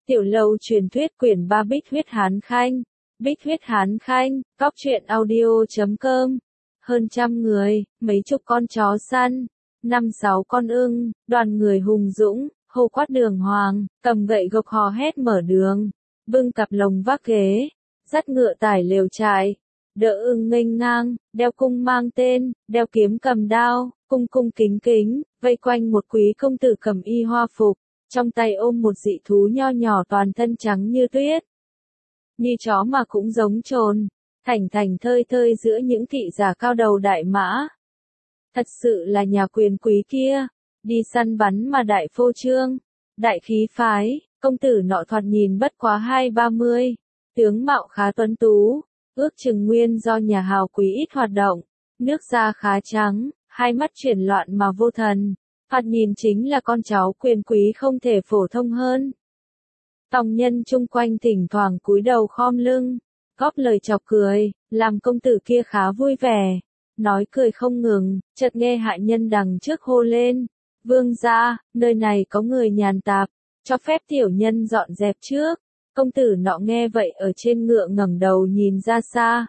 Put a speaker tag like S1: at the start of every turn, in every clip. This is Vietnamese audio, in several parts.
S1: Tiểu lâu truyền thuyết quyển 3 Bích huyết Hán Khanh. Bích huyết Hán Khanh, góc truyện audio.com. Hơn trăm người, mấy chục con chó săn, 5-6 con ưng, đoàn người hùng dũng, hô quát đường hoàng, cầm gậy gộc hò hét mở đường, bưng cặp lồng vác ghế, dắt ngựa tải lều trại, đỡ ưng nghênh ngang, đeo cung mang tên, đeo kiếm cầm đao, cung cung kính kính, vây quanh một quý công tử cầm y hoa phục, trong tay ôm một dị thú nho nhỏ toàn thân trắng như tuyết. Như chó mà cũng giống trồn, thảnh thảnh thơi thơi giữa những thị giả cao đầu đại mã. Thật sự là nhà quyền quý kia, đi săn bắn mà đại phô trương, đại khí phái, công tử nọ thoạt nhìn bất quá 2-30, tướng mạo khá tuấn tú, ước chừng nguyên do nhà hào quý ít hoạt động, nước da khá trắng, hai mắt chuyển loạn mà vô thần, thoạt nhìn chính là con cháu quyền quý không thể phổ thông hơn. Tòng nhân chung quanh thỉnh thoảng cúi đầu khom lưng, góp lời chọc cười, làm công tử kia khá vui vẻ, nói cười không ngừng, chợt nghe hạ nhân đằng trước hô lên, vương gia, nơi này có người nhàn tạp, cho phép tiểu nhân dọn dẹp trước. Công tử nọ nghe vậy ở trên ngựa ngẩng đầu nhìn ra xa,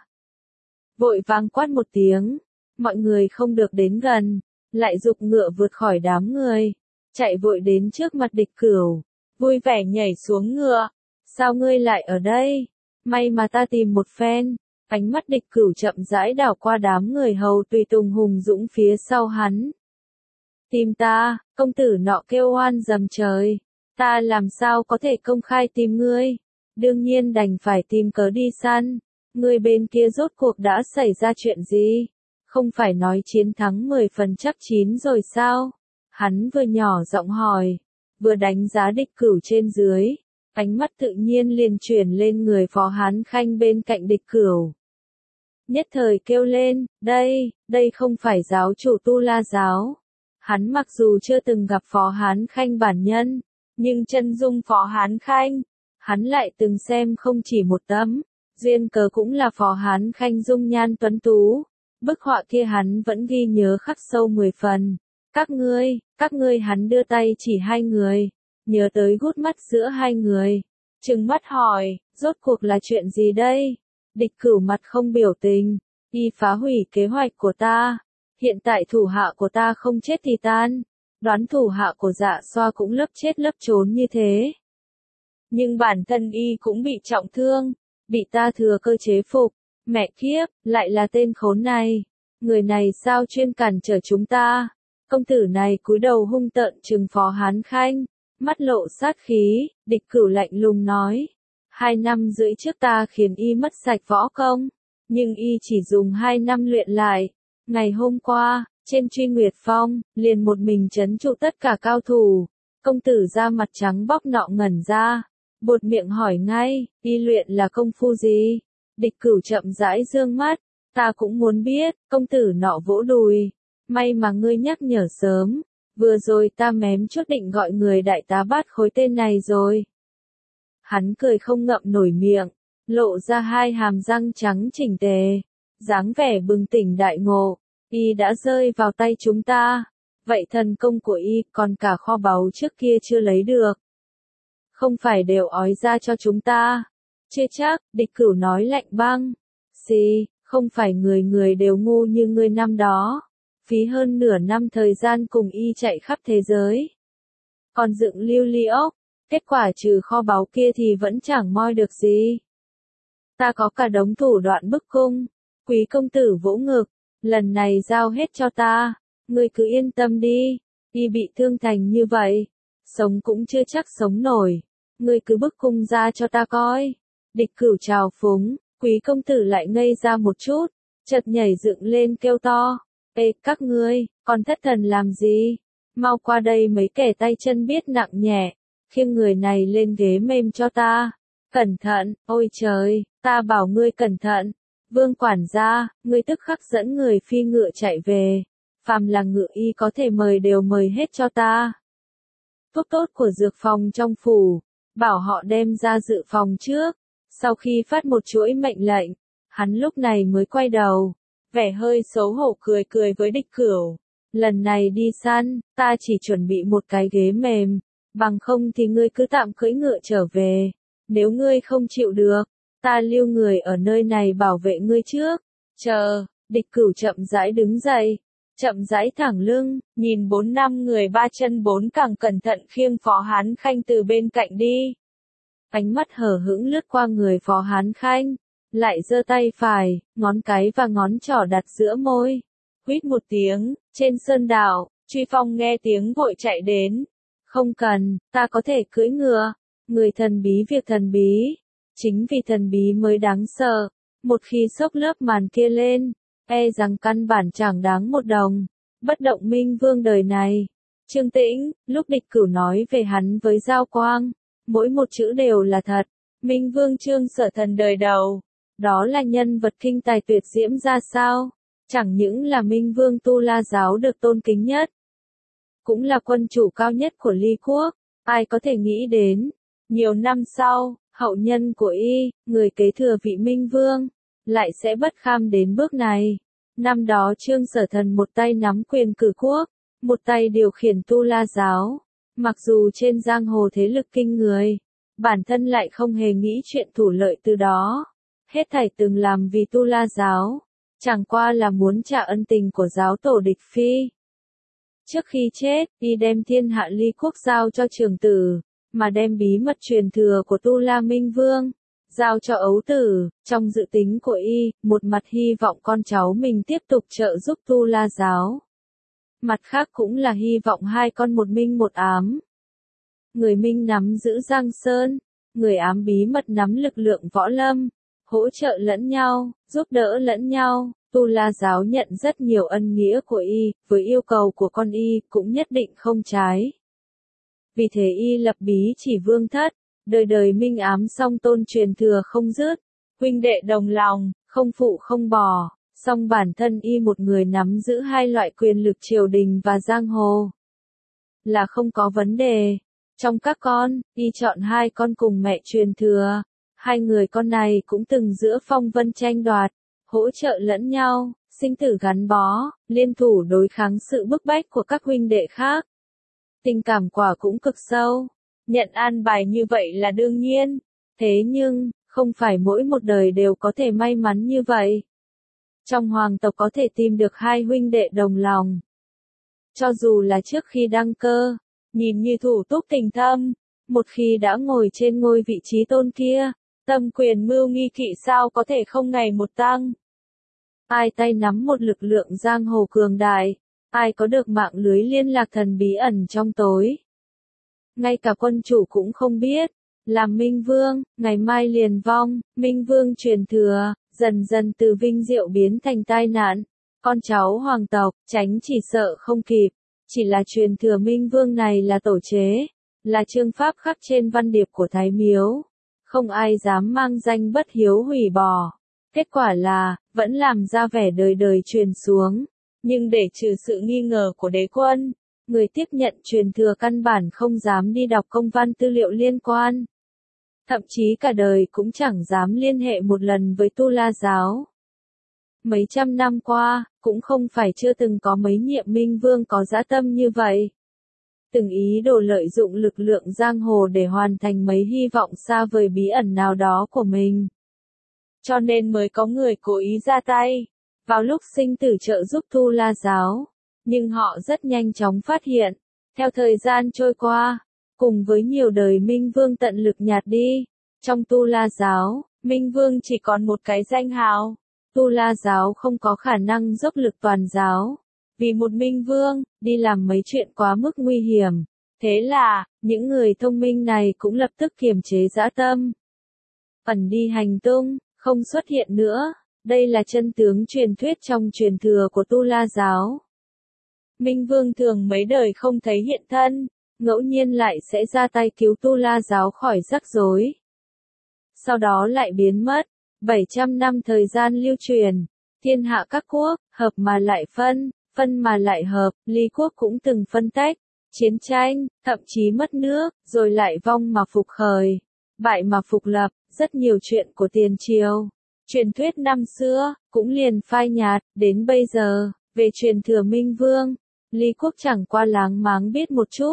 S1: vội vàng quát một tiếng, mọi người không được đến gần, lại giục ngựa vượt khỏi đám người, chạy vội đến trước mặt Địch Cửu, vui vẻ nhảy xuống ngựa, sao ngươi lại ở đây? May mà ta tìm một phen. Ánh mắt Địch Cửu chậm rãi đảo qua đám người hầu tùy tùng hùng dũng phía sau hắn. Tìm ta, công tử nọ kêu oan dầm trời, ta làm sao có thể công khai tìm ngươi, đương nhiên đành phải tìm cớ đi săn, ngươi bên kia rốt cuộc đã xảy ra chuyện gì, không phải nói chiến thắng 10 phần chắc chín rồi sao? Hắn vừa nhỏ giọng hỏi, vừa đánh giá Địch Cửu trên dưới, ánh mắt tự nhiên liền chuyển lên người Phó Hán Khanh bên cạnh Địch Cửu. Nhất thời kêu lên, đây không phải giáo chủ Tu La giáo. Hắn mặc dù chưa từng gặp Phó Hán Khanh bản nhân, nhưng chân dung Phó Hán Khanh, hắn lại từng xem không chỉ một tấm, duyên cớ cũng là Phó Hán Khanh dung nhan tuấn tú. Bức họa kia hắn vẫn ghi nhớ khắc sâu 10 phần. Các ngươi hắn đưa tay chỉ hai người, nhớ tới gút mắt giữa hai người, trừng mắt hỏi, rốt cuộc là chuyện gì đây? Địch Cửu mặt không biểu tình, y phá hủy kế hoạch của ta, hiện tại thủ hạ của ta không chết thì tan, đoán thủ hạ của Dạ Xoa cũng lấp chết lấp trốn như thế. Nhưng bản thân y cũng bị trọng thương, bị ta thừa cơ chế phục, mẹ kiếp, lại là tên khốn này, người này sao chuyên cản trở chúng ta. Công tử này cúi đầu hung tợn trừng Phó Hán Khanh, mắt lộ sát khí, Địch Cửu lạnh lùng nói. 2 năm rưỡi trước ta khiến y mất sạch võ công, nhưng y chỉ dùng 2 năm luyện lại. Ngày hôm qua, trên Truy Nguyệt Phong, liền một mình trấn trụ tất cả cao thủ. Công tử da mặt trắng bóc nọ ngẩn ra, buột miệng hỏi ngay, y luyện là công phu gì? Địch Cửu chậm rãi dương mắt, ta cũng muốn biết, công tử nọ vỗ đùi. May mà ngươi nhắc nhở sớm, vừa rồi ta mém chút định gọi người đại tá bắt khối tên này rồi. Hắn cười không ngậm nổi miệng, lộ ra hai hàm răng trắng chỉnh tề, dáng vẻ bừng tỉnh đại ngộ, y đã rơi vào tay chúng ta, vậy thần công của y còn cả kho báu trước kia chưa lấy được. Không phải đều ói ra cho chúng ta, chưa chắc, Địch Cửu nói lạnh băng, xì, không phải người người đều ngu như ngươi năm đó, phí hơn nửa năm thời gian cùng y chạy khắp thế giới. Còn dựng lưu ly ốc, kết quả trừ kho báu kia thì vẫn chẳng moi được gì. Ta có cả đống thủ đoạn bức cung, quý công tử vỗ ngực, lần này giao hết cho ta, ngươi cứ yên tâm đi, y bị thương thành như vậy, sống cũng chưa chắc sống nổi, ngươi cứ bức cung ra cho ta coi. Địch Cửu trào phúng, quý công tử lại ngây ra một chút, chợt nhảy dựng lên kêu to, ê các ngươi, còn thất thần làm gì, mau qua đây mấy kẻ tay chân biết nặng nhẹ. Khiêng người này lên ghế mềm cho ta. Cẩn thận, ôi trời, ta bảo ngươi cẩn thận. Vương quản gia, ngươi tức khắc dẫn người phi ngựa chạy về. Phàm là ngựa y có thể mời đều mời hết cho ta. Thuốc tốt của dược phòng trong phủ, bảo họ đem ra dự phòng trước. Sau khi phát một chuỗi mệnh lệnh, hắn lúc này mới quay đầu, vẻ hơi xấu hổ cười cười với Địch Cửu. Lần này đi săn, ta chỉ chuẩn bị một cái ghế mềm. bằng không thì ngươi cứ tạm cưỡi ngựa trở về, nếu ngươi không chịu được, ta lưu người ở nơi này bảo vệ ngươi trước. Chờ, Địch Cửu chậm rãi đứng dậy, chậm rãi thẳng lưng, nhìn 4-5 người ba chân bốn cẳng cẩn thận khiêng Phó Hán Khanh từ bên cạnh đi. Ánh mắt hờ hững lướt qua người Phó Hán Khanh, lại giơ tay phải, ngón cái và ngón trỏ đặt giữa môi. Huýt một tiếng, trên sơn đạo, Truy Phong nghe tiếng vội chạy đến. Không cần, ta có thể cưỡi ngựa. Người thần bí việc thần bí. Chính vì thần bí mới đáng sợ. Một khi xốc lớp màn kia lên, e rằng căn bản chẳng đáng một đồng. Bất động minh vương đời này. Trương Tĩnh, lúc Địch Cửu nói về hắn với Giao Quang, mỗi một chữ đều là thật. Minh vương Trương Sở Thần đời đầu. Đó là nhân vật kinh tài tuyệt diễm ra sao? Chẳng những là Minh Vương Tu La giáo được tôn kính nhất, cũng là quân chủ cao nhất của Ly Quốc, ai có thể nghĩ đến. Nhiều năm sau, hậu nhân của y, người kế thừa vị Minh Vương, lại sẽ bất kham đến bước này. Năm đó Trương Sở Thần một tay nắm quyền cử quốc, một tay điều khiển Tu La giáo. Mặc dù trên giang hồ thế lực kinh người, bản thân lại không hề nghĩ chuyện thủ lợi từ đó. Hết thảy từng làm vì Tu La giáo, chẳng qua là muốn trả ân tình của giáo tổ Địch Phi. Trước khi chết, y đem thiên hạ Ly Quốc giao cho Trường Tử, mà đem bí mật truyền thừa của Tu La Minh Vương giao cho Ấu Tử. Trong dự tính của y, một mặt hy vọng con cháu mình tiếp tục trợ giúp Tu La giáo, mặt khác cũng là hy vọng hai con một minh một ám. Người minh nắm giữ Giang Sơn, người ám bí mật nắm lực lượng võ lâm, hỗ trợ lẫn nhau, giúp đỡ lẫn nhau. Tu La giáo nhận rất nhiều ân nghĩa của y, với yêu cầu của con y cũng nhất định không trái. Vì thế y lập bí chỉ vương thất, đời đời minh ám song tôn truyền thừa không dứt, huynh đệ đồng lòng, không phụ không bỏ. Song bản thân y một người nắm giữ hai loại quyền lực triều đình và giang hồ, là không có vấn đề. Trong các con, y chọn hai con cùng mẹ truyền thừa. Hai người con này cũng từng giữa phong vân tranh đoạt, hỗ trợ lẫn nhau, sinh tử gắn bó, liên thủ đối kháng sự bức bách của các huynh đệ khác. Tình cảm quả cũng cực sâu, nhận an bài như vậy là đương nhiên. Thế nhưng, không phải mỗi một đời đều có thể may mắn như vậy. Trong hoàng tộc có thể tìm được hai huynh đệ đồng lòng. Cho dù là trước khi đăng cơ, nhìn như thủ túc tình thâm, một khi đã ngồi trên ngôi vị trí tôn kia, tâm quyền mưu nghi kỵ sao có thể không ngày một tăng. Ai tay nắm một lực lượng giang hồ cường đại, ai có được mạng lưới liên lạc thần bí ẩn trong tối. Ngay cả quân chủ cũng không biết, làm Minh Vương, ngày mai liền vong. Minh Vương truyền thừa, dần dần từ vinh diệu biến thành tai nạn. Con cháu hoàng tộc, tránh chỉ sợ không kịp. Chỉ là truyền thừa Minh Vương này là tổ chế, là chương pháp khắc trên văn điệp của Thái Miếu. Không ai dám mang danh bất hiếu hủy bỏ. Kết quả là, vẫn làm ra vẻ đời đời truyền xuống. Nhưng để trừ sự nghi ngờ của đế quân, người tiếp nhận truyền thừa căn bản không dám đi đọc công văn tư liệu liên quan. Thậm chí cả đời cũng chẳng dám liên hệ một lần với Tu La giáo. Mấy trăm năm qua, cũng không phải chưa từng có mấy nhiệm minh vương có dã tâm như vậy. Từng ý đồ lợi dụng lực lượng giang hồ để hoàn thành mấy hy vọng xa vời bí ẩn nào đó của mình. Cho nên mới có người cố ý ra tay, vào lúc sinh tử trợ giúp Tu La giáo. Nhưng họ rất nhanh chóng phát hiện, theo thời gian trôi qua, cùng với nhiều đời Minh Vương tận lực nhạt đi, trong Tu La giáo, Minh Vương chỉ còn một cái danh hào. Tu La giáo không có khả năng dốc lực toàn giáo, vì một Minh Vương, đi làm mấy chuyện quá mức nguy hiểm. Thế là, những người thông minh này cũng lập tức kiềm chế dã tâm. Ẩn đi hành tung, không xuất hiện nữa. Đây là chân tướng truyền thuyết trong truyền thừa của Tu La giáo. Minh Vương thường mấy đời không thấy hiện thân, ngẫu nhiên lại sẽ ra tay cứu Tu La giáo khỏi rắc rối. Sau đó lại biến mất. 700 năm thời gian lưu truyền, thiên hạ các quốc, hợp mà lại phân, phân mà lại hợp. Ly Quốc cũng từng phân tách, chiến tranh, thậm chí mất nước, rồi lại vong mà phục khởi, bại mà phục lập. Rất nhiều chuyện của tiền triều, truyền thuyết năm xưa, cũng liền phai nhạt. Đến bây giờ, về truyền thừa Minh Vương, Ly Quốc chẳng qua láng máng biết một chút.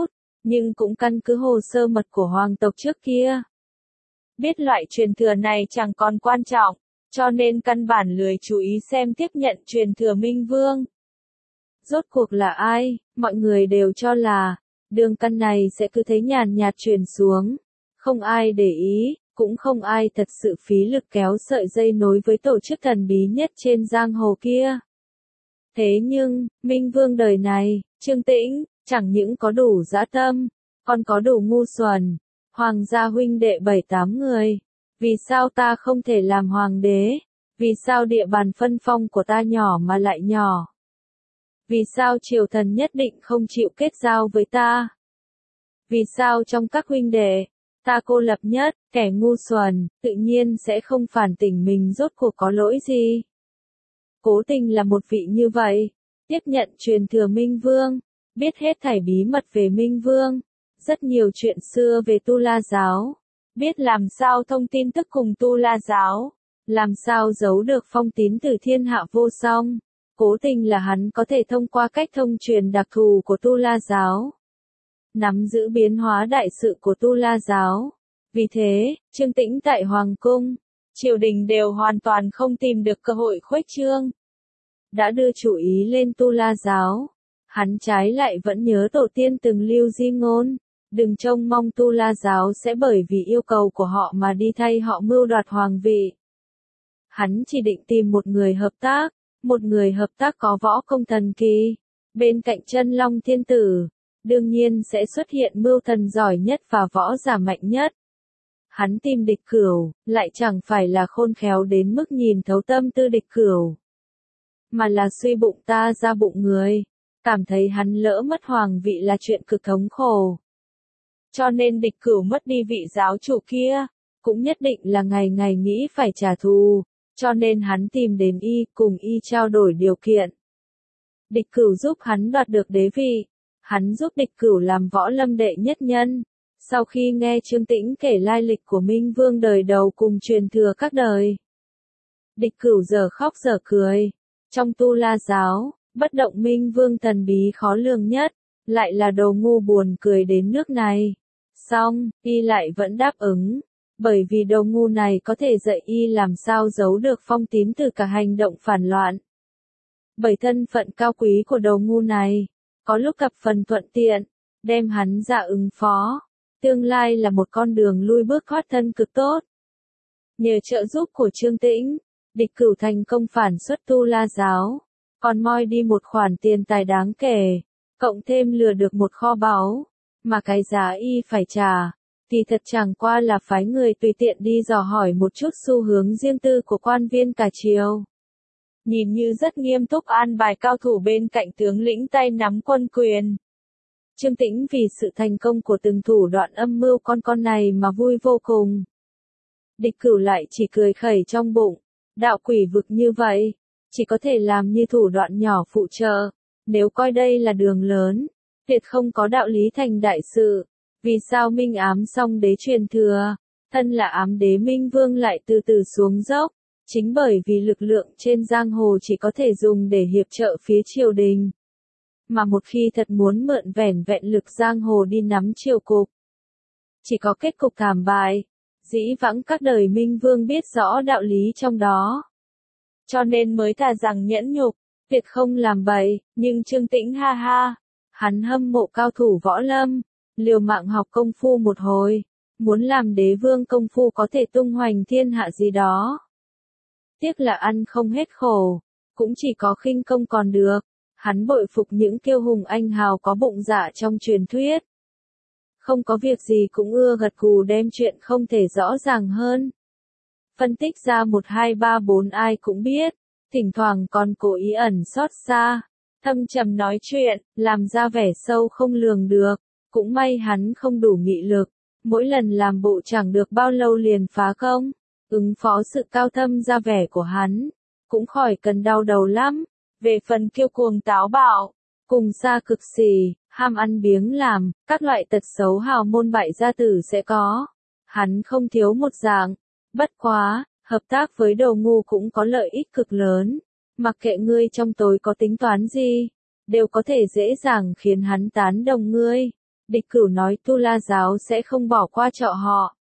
S1: nhưng cũng căn cứ hồ sơ mật của hoàng tộc trước kia. Biết loại truyền thừa này chẳng còn quan trọng, cho nên căn bản lười chú ý xem tiếp nhận truyền thừa Minh Vương. Rốt cuộc là ai, mọi người đều cho là, đường căn này sẽ cứ thế nhàn nhạt truyền xuống. Không ai để ý, cũng không ai thật sự phí lực kéo sợi dây nối với tổ chức thần bí nhất trên giang hồ kia. Thế nhưng, Minh Vương đời này, Trương Tĩnh, chẳng những có đủ dã tâm, còn có đủ ngu xuẩn. Hoàng gia huynh đệ 7-8 người. Vì sao ta không thể làm hoàng đế? Vì sao địa bàn phân phong của ta nhỏ mà lại nhỏ? Vì sao triều thần nhất định không chịu kết giao với ta? Vì sao trong các huynh đệ, ta cô lập nhất, kẻ ngu xuẩn, tự nhiên sẽ không phản tỉnh mình rốt cuộc có lỗi gì? Cố Tình là một vị như vậy, tiếp nhận truyền thừa Minh Vương, biết hết thảy bí mật về Minh Vương, rất nhiều chuyện xưa về Tu La Giáo, biết làm sao thông tin tức cùng Tu La Giáo, làm sao giấu được phong tín từ thiên hạ vô song. Cố Tình là hắn có thể thông qua cách thông truyền đặc thù của Tu La Giáo, nắm giữ biến hóa đại sự của Tu La Giáo. Vì thế, Trương Tĩnh tại Hoàng Cung, triều đình đều hoàn toàn không tìm được cơ hội khuếch trương. Đã đưa chủ ý lên Tu La Giáo, hắn trái lại vẫn nhớ tổ tiên từng lưu di ngôn, đừng trông mong Tu La Giáo sẽ bởi vì yêu cầu của họ mà đi thay họ mưu đoạt hoàng vị. Hắn chỉ định tìm một người hợp tác có võ công thần kỳ, bên cạnh Chân Long Thiên Tử, đương nhiên sẽ xuất hiện mưu thần giỏi nhất và võ giả mạnh nhất. Hắn tìm Địch Cửu, lại chẳng phải là khôn khéo đến mức nhìn thấu tâm tư Địch Cửu, mà là suy bụng ta ra bụng người, cảm thấy hắn lỡ mất hoàng vị là chuyện cực thống khổ. Cho nên Địch Cửu mất đi vị giáo chủ kia, cũng nhất định là ngày ngày nghĩ phải trả thù, cho nên hắn tìm đến y, cùng y trao đổi điều kiện. Địch Cửu giúp hắn đoạt được đế vị, hắn giúp Địch Cửu làm võ lâm đệ nhất nhân. Sau khi nghe Trương Tĩnh kể lai lịch của Minh Vương đời đầu cùng truyền thừa các đời, Địch Cửu giờ khóc giờ cười. Trong Tu La Giáo, bất động Minh Vương thần bí khó lường nhất, lại là đồ ngu buồn cười đến nước này. Xong, y lại vẫn đáp ứng, bởi vì đồ ngu này có thể dạy y làm sao giấu được phong tín từ cả hành động phản loạn. Bởi thân phận cao quý của đồ ngu này, có lúc gặp phần thuận tiện, đem hắn ra ứng phó, tương lai là một con đường lui bước thoát thân cực tốt. Nhờ trợ giúp của Trương Tĩnh, Địch Cửu thành công phản xuất Tu La Giáo, còn moi đi một khoản tiền tài đáng kể, cộng thêm lừa được một kho báu, mà cái giá y phải trả, thì thật chẳng qua là phái người tùy tiện đi dò hỏi một chút xu hướng riêng tư của quan viên cả triều. Nhìn như rất nghiêm túc an bài cao thủ bên cạnh tướng lĩnh tay nắm quân quyền. Trương Tĩnh vì sự thành công của từng thủ đoạn âm mưu con này mà vui vô cùng. Địch Cửu lại chỉ cười khẩy trong bụng, đạo quỷ vực như vậy, chỉ có thể làm như thủ đoạn nhỏ phụ trợ, nếu coi đây là đường lớn, tuyệt không có đạo lý thành đại sự. Vì sao Minh ám xong đế truyền thừa, thân là ám đế Minh Vương lại từ từ xuống dốc, chính bởi vì lực lượng trên giang hồ chỉ có thể dùng để hiệp trợ phía triều đình. Mà một khi thật muốn mượn vẻn vẹn lực giang hồ đi nắm triều cục, chỉ có kết cục thảm bại. Dĩ vãng các đời Minh Vương biết rõ đạo lý trong đó, cho nên mới thà rằng nhẫn nhục, tuyệt không làm bậy. Nhưng Trương Tĩnh ha ha, hắn hâm mộ cao thủ võ lâm, liều mạng học công phu một hồi, muốn làm đế vương công phu có thể tung hoành thiên hạ gì đó. Tiếc là ăn không hết khổ, cũng chỉ có khinh công còn được. Hắn bội phục những kiêu hùng anh hào có bụng dạ trong truyền thuyết. Không có việc gì cũng ưa gật gù đem chuyện không thể rõ ràng hơn. Phân tích ra 1 2 3 4 ai cũng biết, thỉnh thoảng còn cố ý ẩn xót xa, thâm trầm nói chuyện, làm ra vẻ sâu không lường được. Cũng may hắn không đủ nghị lực, mỗi lần làm bộ chẳng được bao lâu liền phá công, ứng phó sự cao thâm ra vẻ của hắn, cũng khỏi cần đau đầu lắm. Về phần kiêu cuồng táo bạo, cùng xa cực xì, ham ăn biếng làm, các loại tật xấu hào môn bại gia tử sẽ có. Hắn không thiếu một dạng, bất quá, hợp tác với đồ ngu cũng có lợi ích cực lớn. Mặc kệ ngươi trong tối có tính toán gì, đều có thể dễ dàng khiến hắn tán đồng ngươi. Địch Cửu nói Tu La giáo sẽ không bỏ qua trợ họ.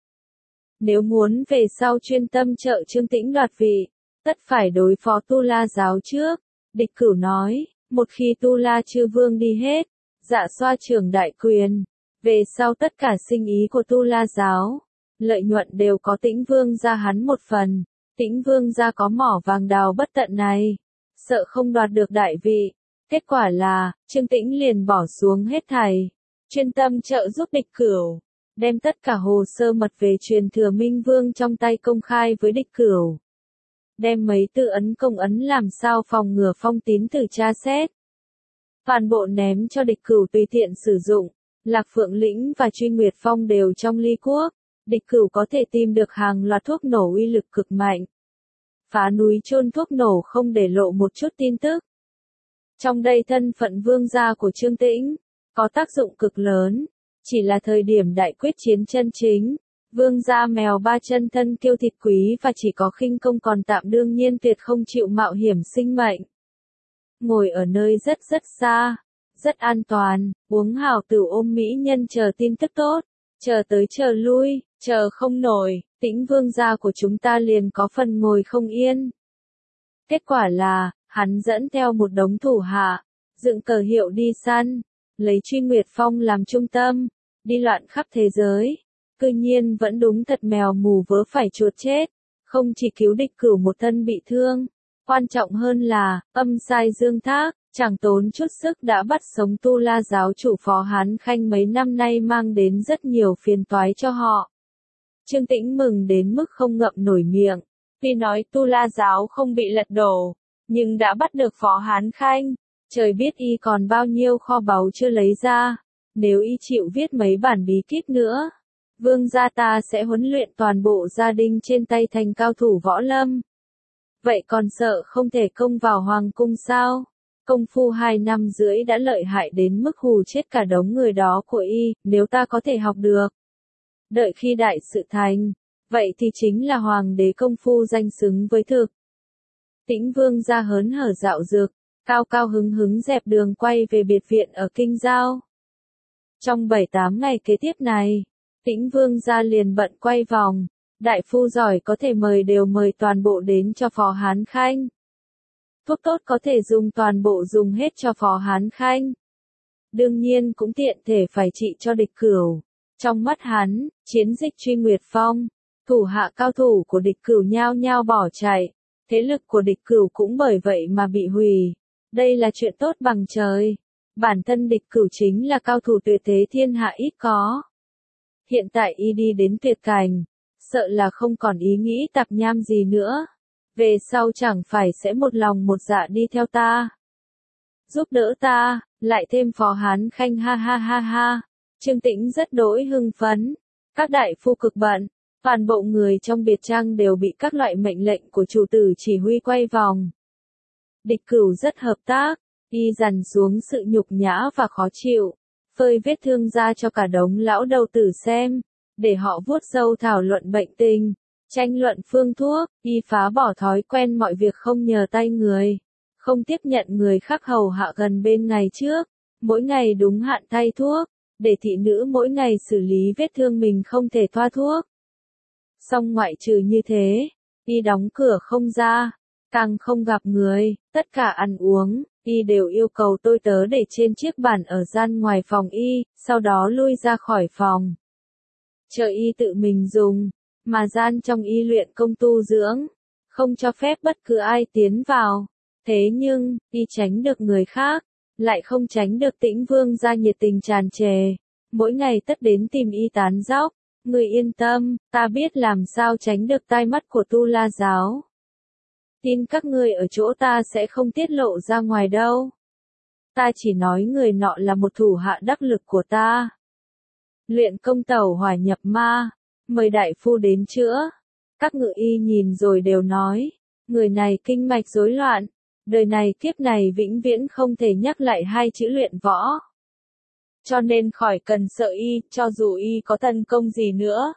S1: Nếu muốn về sau chuyên tâm trợ Trương Tĩnh đoạt vị, tất phải đối phó Tu La giáo trước. Địch Cửu nói, một khi Tu La chư vương đi hết, Dạ Xoa trưởng đại quyền, về sau tất cả sinh ý của Tu La giáo, lợi nhuận đều có Tĩnh vương gia hắn một phần. Tĩnh vương gia có mỏ vàng đào bất tận này, sợ không đoạt được đại vị. Kết quả là, Trương Tĩnh liền bỏ xuống hết thảy, chuyên tâm trợ giúp Địch Cửu, đem tất cả hồ sơ mật về truyền thừa Minh Vương trong tay công khai với Địch Cửu. Đem mấy tư ấn công ấn làm sao phòng ngừa phong tín từ tra xét. Toàn bộ ném cho Địch Cửu tùy tiện sử dụng, Lạc Phượng Lĩnh và Truy Nguyệt Phong đều trong Ly Quốc. Địch Cửu có thể tìm được hàng loạt thuốc nổ uy lực cực mạnh. Phá núi chôn thuốc nổ không để lộ một chút tin tức. Trong đây thân phận vương gia của Trương Tĩnh, có tác dụng cực lớn. Chỉ là thời điểm đại quyết chiến chân chính, vương gia mèo ba chân thân kiêu thịt quý và chỉ có khinh công còn tạm đương nhiên tuyệt không chịu mạo hiểm sinh mệnh. Ngồi ở nơi rất xa, rất an toàn, uống hào tử ôm mỹ nhân chờ tin tức tốt. Chờ tới chờ lui, chờ không nổi, Tĩnh vương gia của chúng ta liền có phần ngồi không yên. Kết quả là, hắn dẫn theo một đống thủ hạ, dựng cờ hiệu đi săn, lấy Truy Nguyệt Phong làm trung tâm, đi loạn khắp thế giới. Cư nhiên vẫn đúng thật mèo mù vớ phải chuột chết, không chỉ cứu Địch Cửu một thân bị thương. Quan trọng hơn là, âm sai dương thác, chẳng tốn chút sức đã bắt sống Tu La giáo chủ Phó Hán Khanh mấy năm nay mang đến rất nhiều phiền toái cho họ. Trương Tĩnh mừng đến mức không ngậm nổi miệng, tuy nói Tu La giáo không bị lật đổ, nhưng đã bắt được Phó Hán Khanh, trời biết y còn bao nhiêu kho báu chưa lấy ra, nếu y chịu viết mấy bản bí kíp nữa, vương gia ta sẽ huấn luyện toàn bộ gia đình trên tay thành cao thủ võ lâm. Vậy còn sợ không thể công vào hoàng cung sao? Công phu 2 năm rưỡi đã lợi hại đến mức hù chết cả đống người đó của y, nếu ta có thể học được. Đợi khi đại sự thành, vậy thì chính là hoàng đế công phu danh xứng với thực. Tĩnh vương ra hớn hở dạo dược, cao cao hứng hứng dẹp đường quay về biệt viện ở Kinh Giao. Trong 7-8 ngày kế tiếp này, Tĩnh vương ra liền bận quay vòng, đại phu giỏi có thể mời đều mời toàn bộ đến cho Phó Hán Khanh. Thuốc tốt có thể dùng toàn bộ dùng hết cho Phó Hán Khanh. Đương nhiên cũng tiện thể phải trị cho Địch Cửu. Trong mắt hắn, chiến dịch Truy Nguyệt Phong, thủ hạ cao thủ của Địch Cửu nhao nhao bỏ chạy, thế lực của Địch Cửu cũng bởi vậy mà bị hủy. Đây là chuyện tốt bằng trời. Bản thân Địch Cửu chính là cao thủ tuyệt thế thiên hạ ít có. Hiện tại y đi đến tuyệt cảnh, sợ là không còn ý nghĩ tạp nham gì nữa. Về sau chẳng phải sẽ một lòng một dạ đi theo ta. Giúp đỡ ta, lại thêm Phó Hán Khanh ha ha ha ha. Trương Tĩnh rất đỗi hưng phấn. Các đại phu cực bận, toàn bộ người trong biệt trang đều bị các loại mệnh lệnh của chủ tử chỉ huy quay vòng. Địch Cửu rất hợp tác, y dằn xuống sự nhục nhã và khó chịu, phơi vết thương ra cho cả đống lão đầu tử xem, để họ vuốt râu thảo luận bệnh tình, tranh luận phương thuốc, y phá bỏ thói quen mọi việc không nhờ tay người, không tiếp nhận người khác hầu hạ gần bên ngày trước, mỗi ngày đúng hạn thay thuốc, để thị nữ mỗi ngày xử lý vết thương mình không thể thoa thuốc. Xong ngoại trừ như thế, y đóng cửa không ra, càng không gặp người, tất cả ăn uống, y đều yêu cầu tôi tớ để trên chiếc bàn ở gian ngoài phòng y, sau đó lui ra khỏi phòng. Chờ y tự mình dùng, mà gian trong y luyện công tu dưỡng, không cho phép bất cứ ai tiến vào. Thế nhưng, y tránh được người khác, lại không tránh được Tĩnh vương gia nhiệt tình tràn trề, mỗi ngày tất đến tìm y tán dóc. Người yên tâm, ta biết làm sao tránh được tai mắt của Tu La giáo. Tin các ngươi ở chỗ ta sẽ không tiết lộ ra ngoài đâu. Ta chỉ nói người nọ là một thủ hạ đắc lực của ta. Luyện công tẩu hỏa nhập ma, mời đại phu đến chữa. Các ngự y nhìn rồi đều nói, người này kinh mạch rối loạn, đời này kiếp này vĩnh viễn không thể nhắc lại 2 chữ luyện võ. Cho nên khỏi cần sợ y, cho dù y có thần công gì nữa.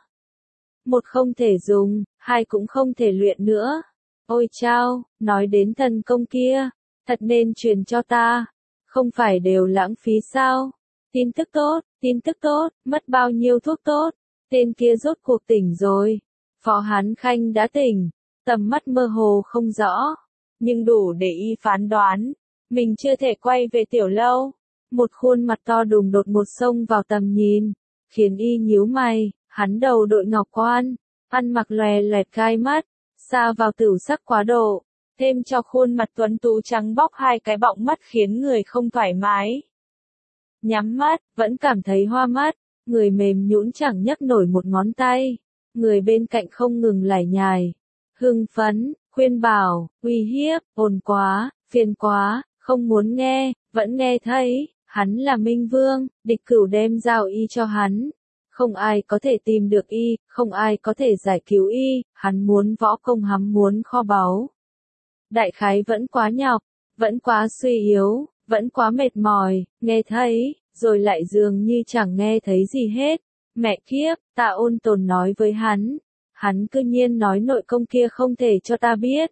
S1: 1 không thể dùng, 2 cũng không thể luyện nữa. Ôi chao, nói đến thần công kia, thật nên truyền cho ta, không phải đều lãng phí sao? Tin tức tốt, tin tức tốt, mất bao nhiêu thuốc tốt, tên kia rốt cuộc tỉnh rồi. Phó Hán Khanh đã tỉnh, tầm mắt mơ hồ không rõ, nhưng đủ để y phán đoán, mình chưa thể quay về tiểu lâu. Một khuôn mặt to đùng đột một xông vào tầm nhìn, khiến y nhíu mày, hắn đầu đội ngọc quan, ăn mặc lòe loẹt gai mắt, xa vào tửu sắc quá độ, thêm cho khuôn mặt tuấn tú trắng bóc hai cái bọng mắt khiến người không thoải mái. Nhắm mắt, vẫn cảm thấy hoa mắt, người mềm nhũn chẳng nhấc nổi một ngón tay, người bên cạnh không ngừng lải nhải, hưng phấn, khuyên bảo, uy hiếp, ồn quá, phiền quá, không muốn nghe, vẫn nghe thấy, hắn là Minh Vương, địch cửu đem giao y cho hắn. Không ai có thể tìm được y, không ai có thể giải cứu y, hắn muốn võ công hắn muốn kho báu. Đại khái vẫn quá nhọc, vẫn quá suy yếu, vẫn quá mệt mỏi, nghe thấy, rồi lại dường như chẳng nghe thấy gì hết. Mẹ kiếp, ta ôn tồn nói với hắn cư nhiên nói nội công kia không thể cho ta biết.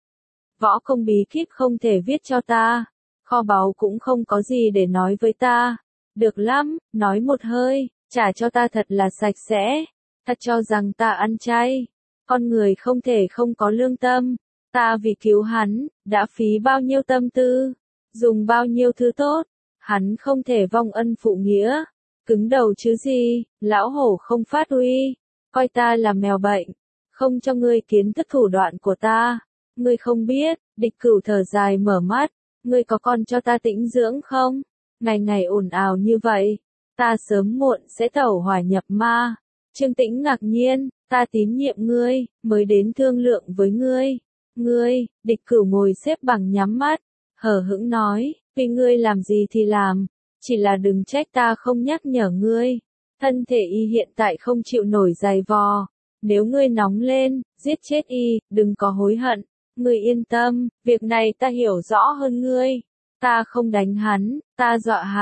S1: Võ công bí kíp không thể viết cho ta, kho báu cũng không có gì để nói với ta. Được lắm, nói một hơi, trả cho ta thật là sạch sẽ, thật cho rằng ta ăn chay. Con người không thể không có lương tâm, ta vì cứu hắn, đã phí bao nhiêu tâm tư, dùng bao nhiêu thứ tốt, hắn không thể vong ân phụ nghĩa. Cứng đầu chứ gì, lão hổ không phát uy, coi ta là mèo bệnh, không cho ngươi kiến thức thủ đoạn của ta. Ngươi không biết, địch cửu thở dài mở mắt, ngươi có còn cho ta tĩnh dưỡng không? Ngày ngày ồn ào như vậy, ta sớm muộn sẽ tẩu hỏa nhập ma. Trương Tĩnh ngạc nhiên, ta tín nhiệm ngươi, mới đến thương lượng với ngươi. Ngươi, địch cửu ngồi xếp bằng nhắm mắt, hờ hững nói, vì ngươi làm gì thì làm, chỉ là đừng trách ta không nhắc nhở ngươi. Thân thể y hiện tại không chịu nổi giày vò, nếu ngươi nóng lên, giết chết y, đừng có hối hận. Ngươi yên tâm, việc này ta hiểu rõ hơn ngươi. Ta không đánh hắn, ta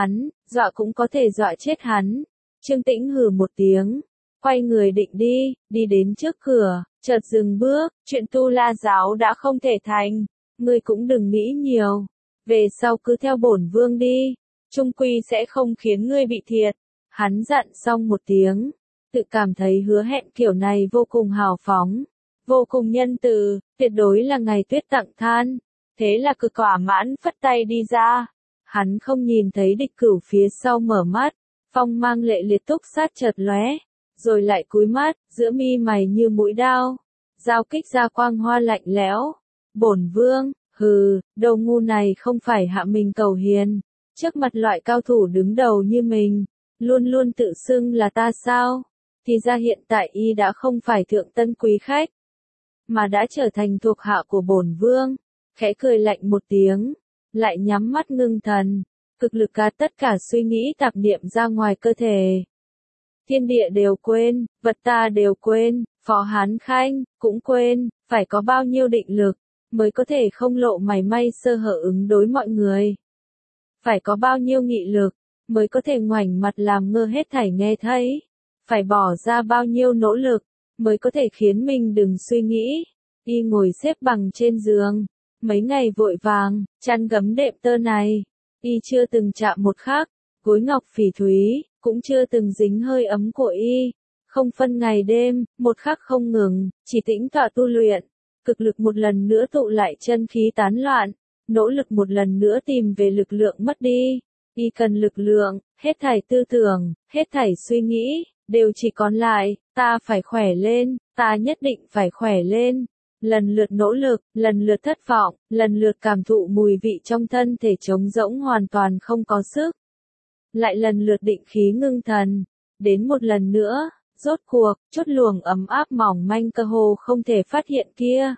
S1: dọa cũng có thể dọa chết hắn. Trương Tĩnh hừ một tiếng, quay người định đi đến trước cửa, chợt dừng bước, chuyện Tu La giáo đã không thể thành, ngươi cũng đừng nghĩ nhiều, về sau cứ theo bổn vương đi, chung quy sẽ không khiến ngươi bị thiệt. Hắn dặn xong một tiếng, tự cảm thấy hứa hẹn kiểu này vô cùng hào phóng, vô cùng nhân từ, tuyệt đối là ngày tuyết tặng than. Thế là cực thỏa mãn phất tay đi ra. Hắn không nhìn thấy địch cửu phía sau mở mắt, phong mang lệ liệt túc sát chợt lóe, rồi lại cúi mắt, giữa mi mày như mũi đao, giao kích ra quang hoa lạnh lẽo. Bổn vương, hừ, đầu ngu này không phải hạ mình cầu hiền, trước mặt loại cao thủ đứng đầu như mình, luôn luôn tự xưng là ta sao? Thì ra hiện tại y đã không phải thượng tân quý khách, mà đã trở thành thuộc hạ của bổn vương. Khẽ cười lạnh một tiếng, lại nhắm mắt ngưng thần, cực lực gạt tất cả suy nghĩ tạp niệm ra ngoài cơ thể. Thiên địa đều quên, vật ta đều quên, Phó Hán Khanh cũng quên, phải có bao nhiêu định lực mới có thể không lộ mảy may sơ hở ứng đối mọi người. Phải có bao nhiêu nghị lực mới có thể ngoảnh mặt làm ngơ hết thảy nghe thấy. Phải bỏ ra bao nhiêu nỗ lực mới có thể khiến mình đừng suy nghĩ. Y ngồi xếp bằng trên giường, mấy ngày vội vàng, chăn gấm đệm tơ này, y chưa từng chạm một khắc, gối ngọc phỉ thúy, cũng chưa từng dính hơi ấm của y, không phân ngày đêm, một khắc không ngừng, chỉ tĩnh tọa tu luyện, cực lực một lần nữa tụ lại chân khí tán loạn, nỗ lực một lần nữa tìm về lực lượng mất đi. Y cần lực lượng, hết thảy tư tưởng, hết thảy suy nghĩ, đều chỉ còn lại, ta phải khỏe lên, ta nhất định phải khỏe lên. Lần lượt nỗ lực, lần lượt thất vọng, lần lượt cảm thụ mùi vị trong thân thể trống rỗng hoàn toàn không có sức. Lại lần lượt định khí ngưng thần, đến một lần nữa, rốt cuộc, chút luồng ấm áp mỏng manh cơ hồ không thể phát hiện kia.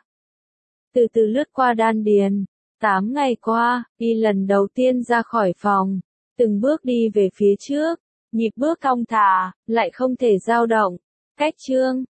S1: Từ từ lướt qua đan điền, 8 ngày qua, y lần đầu tiên ra khỏi phòng, từng bước đi về phía trước, nhịp bước thong thả, lại không thể dao động. Cách chương